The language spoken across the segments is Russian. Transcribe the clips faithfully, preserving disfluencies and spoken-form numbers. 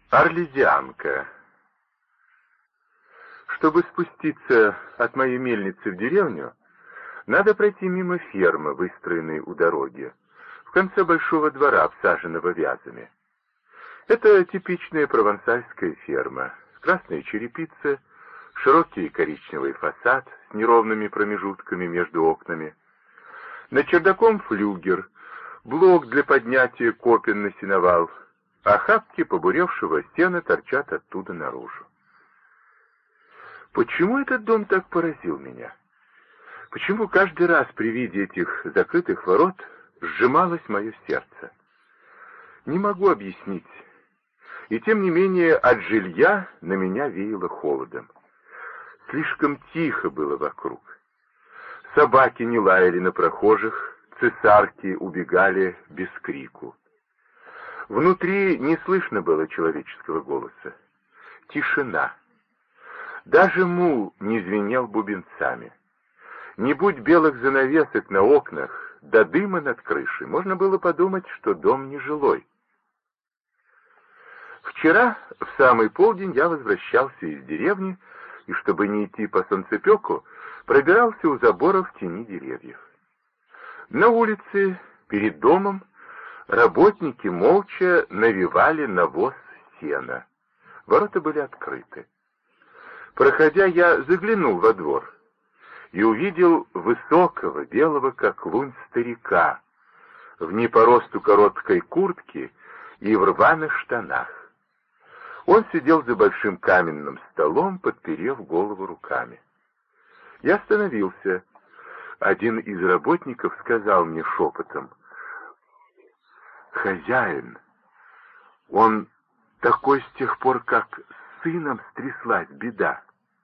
Арлезианка. Чтобы спуститься от моей мельницы в деревню, надо пройти мимо фермы, выстроенной у дороги, в конце большого двора, обсаженного вязами. Это типичная провансальская ферма. Красная черепица, широкий коричневый фасад с неровными промежутками между окнами. Над чердаком флюгер, блок для поднятия копен на сеновал, а охапки побуревшего сена торчат оттуда наружу. Почему этот дом так поразил меня? Почему каждый раз при виде этих закрытых ворот сжималось мое сердце? Не могу объяснить. И тем не менее от жилья на меня веяло холодом. Слишком тихо было вокруг. Собаки не лаяли на прохожих, цесарки убегали без крику. Внутри не слышно было человеческого голоса. Тишина. Даже мул не звенел бубенцами. Не будь белых занавесок на окнах, да дыма над крышей, можно было подумать, что дом нежилой. Вчера в самый полдень я возвращался из деревни, и, чтобы не идти по солнцепеку, пробирался у забора в тени деревьев. На улице, перед домом, работники молча навивали навоз сена. Ворота были открыты. Проходя, я заглянул во двор и увидел высокого, белого, как лунь, старика, в не по росту короткой куртке и в рваных штанах. Он сидел за большим каменным столом, подперев голову руками. Я остановился. Один из работников сказал мне шепотом: «Хозяин, он такой с тех пор, как с сыном стряслась беда».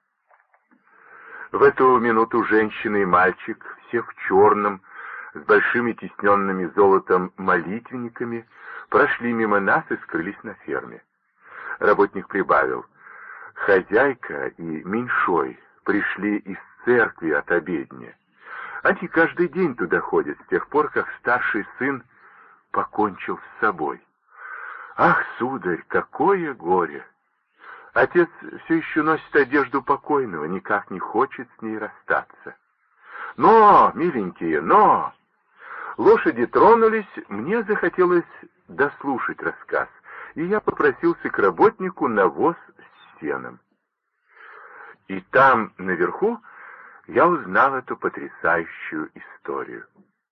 В эту минуту женщина и мальчик, все в черном, с большими тисненными золотом молитвенниками, прошли мимо нас и скрылись на ферме. Работник прибавил: «Хозяйка и меньшой пришли из церкви от обедни. Они каждый день туда ходят с тех пор, как старший сын покончил с собой. Ах, сударь, какое горе! Отец все еще носит одежду покойного, никак не хочет с ней расстаться. Но, миленькие, но!» Лошади тронулись, мне захотелось дослушать рассказ, и я попросился к работнику на воз с сеном. И там, наверху, я узнал эту потрясающую историю.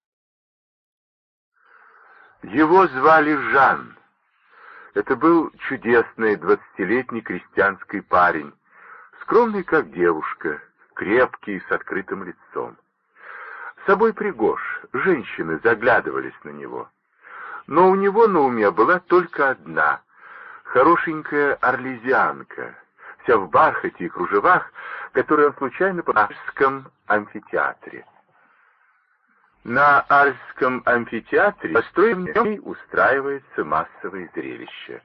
Его звали Жан. Это был чудесный двадцатилетний крестьянский парень, скромный как девушка, крепкий, с открытым лицом. Собой пригож, женщины заглядывались на него. Но у него на уме была только одна — хорошенькая арлезианка, вся в бархате и кружевах, которую он случайно по Арском амфитеатре. На Арском амфитеатре построенный устраивается массовое зрелище.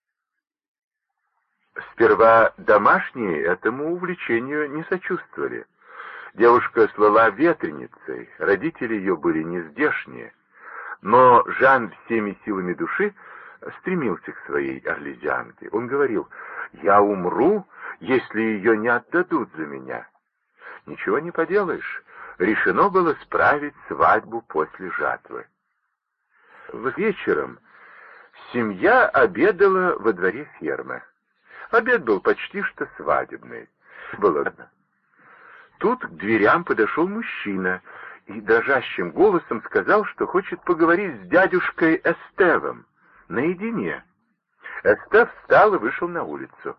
Сперва домашние этому увлечению не сочувствовали. Девушка слыла ветреницей, родители ее были нездешние, но Жан всеми силами души стремился к своей арлезианке. Он говорил: «Я умру, если ее не отдадут за меня». Ничего не поделаешь, решено было справить свадьбу после жатвы. Вечером семья обедала во дворе фермы. Обед был почти что свадебный. Было ладно. Тут к дверям подошел мужчина и дрожащим голосом сказал, что хочет поговорить с дядюшкой Эстевом наедине. Эстев встал и вышел на улицу.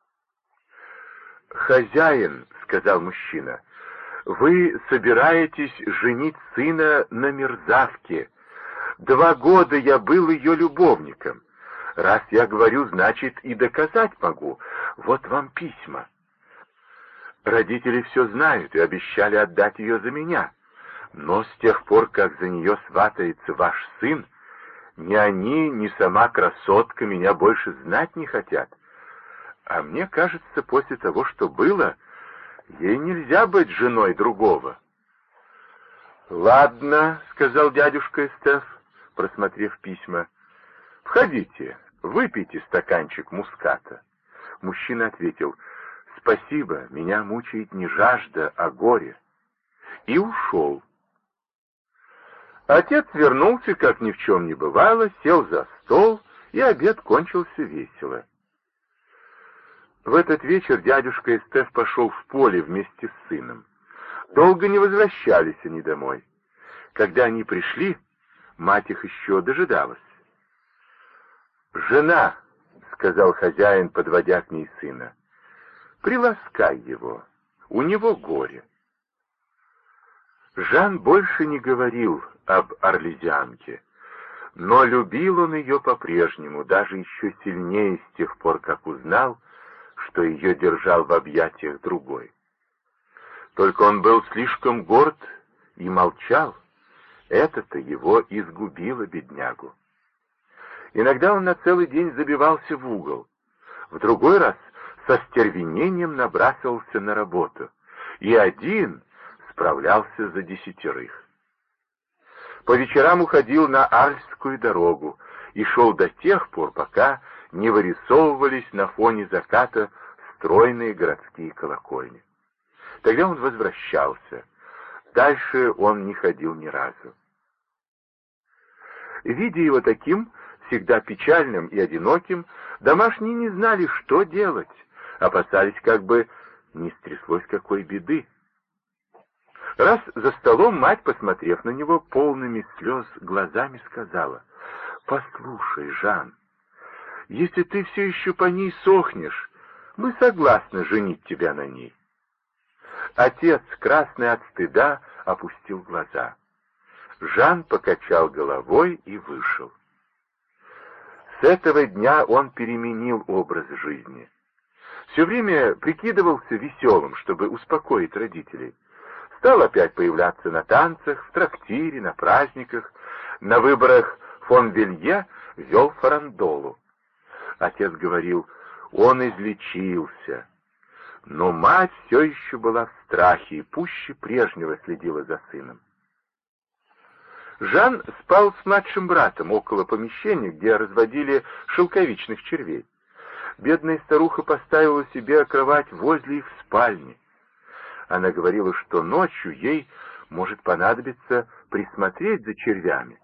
«Хозяин», — сказал мужчина, — «вы собираетесь женить сына на мерзавке. Два года я был ее любовником. Раз я говорю, значит и доказать могу. Вот вам письма. Родители все знают и обещали отдать ее за меня. Но с тех пор, как за нее сватается ваш сын, ни они, ни сама красотка меня больше знать не хотят. А мне кажется, после того, что было, ей нельзя быть женой другого». «Ладно», — сказал дядюшка Эстеф, просмотрев письма. «Входите, выпейте стаканчик муската». Мужчина ответил: «Спасибо, меня мучает не жажда, а горе». И ушел. Отец вернулся, как ни в чем не бывало, сел за стол, и обед кончился весело. В этот вечер дядюшка Эстеф пошел в поле вместе с сыном. Долго не возвращались они домой. Когда они пришли, мать их еще дожидалась. «Жена», — сказал хозяин, подводя к ней сына, — «приласкай его, у него горе». Жан больше не говорил об орлезианке, но любил он ее по-прежнему, даже еще сильнее с тех пор, как узнал, что ее держал в объятиях другой. Только он был слишком горд и молчал. Это-то его изгубило, беднягу. Иногда он на целый день забивался в угол, в другой раз со стервенением набрасывался на работу, и один справлялся за десятерых. По вечерам уходил на Арльскую дорогу и шел до тех пор, пока не вырисовывались на фоне заката стройные городские колокольни. Тогда он возвращался. Дальше он не ходил ни разу. Видя его таким, всегда печальным и одиноким, домашние не знали, что делать, опасались, как бы не стряслось какой беды. Раз за столом мать, посмотрев на него полными слез глазами, сказала: «Послушай, Жан, если ты все еще по ней сохнешь, мы согласны женить тебя на ней». Отец, красный от стыда, опустил глаза. Жан покачал головой и вышел. С этого дня он переменил образ жизни. Все время прикидывался веселым, чтобы успокоить родителей. Стал опять появляться на танцах, в трактире, на праздниках. На выборах фон Вилье вел фарандолу. Отец говорил: он излечился. Но мать все еще была в страхе и пуще прежнего следила за сыном. Жан спал с младшим братом около помещения, где разводили шелковичных червей. Бедная старуха поставила себе кровать возле их спальни. Она говорила, что ночью ей может понадобиться присмотреть за червями.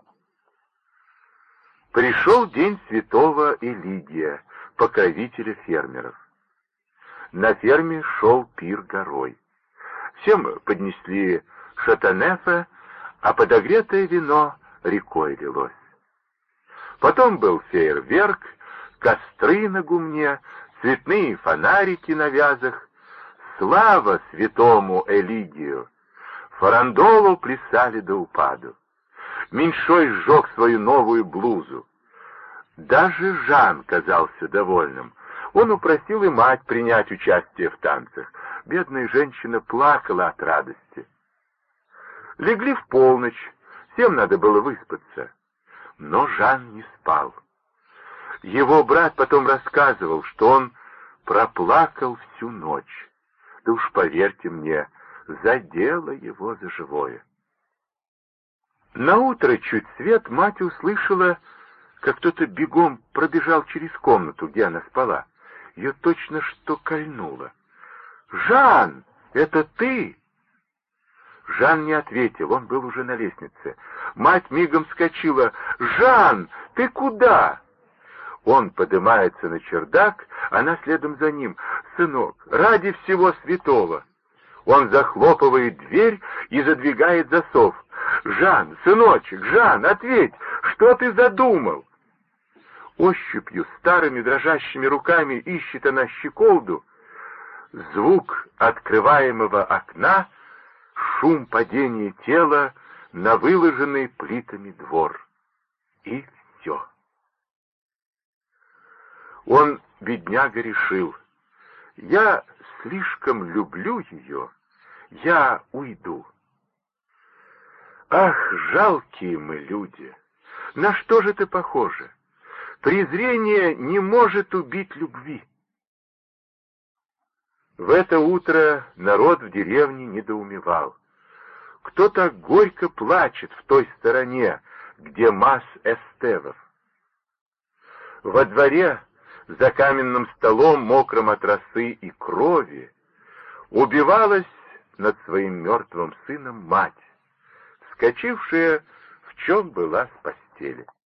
Пришел день святого Элигия, покровителя фермеров. На ферме шел пир горой. Всем поднесли шатанефе, а подогретое вино рекой лилось. Потом был фейерверк, костры на гумне, цветные фонарики на вязах. Слава святому Элигию! Фарандолу плясали до упаду. Меньшой сжег свою новую блузу. Даже Жан казался довольным. Он упросил и мать принять участие в танцах. Бедная женщина плакала от радости. Легли в полночь, всем надо было выспаться. Но Жан не спал. Его брат потом рассказывал, что он проплакал всю ночь. Да уж, поверьте мне, задело его за живое. Наутро чуть свет мать услышала, как кто-то бегом пробежал через комнату, где она спала. Ее точно что кольнуло. «Жан, это ты?» Жан не ответил, он был уже на лестнице. Мать мигом вскочила. «Жан, ты куда?» Он поднимается на чердак, она следом за ним. «Сынок, ради всего святого!» Он захлопывает дверь и задвигает засов. «Жан, сыночек, Жан, ответь, что ты задумал?» Ощупью, старыми дрожащими руками ищет она щеколду. Звук открываемого окна, шум падения тела на выложенный плитами двор. И все. Он, бедняга, решил: я слишком люблю ее, я уйду. Ах, жалкие мы люди! На что же ты похожа? Презрение не может убить любви. В это утро народ в деревне недоумевал. Кто так горько плачет в той стороне, где масс эстевов? Во дворе, за каменным столом, мокрым от росы и крови, убивалась над своим мертвым сыном мать, вскочившая, в чем была с постели.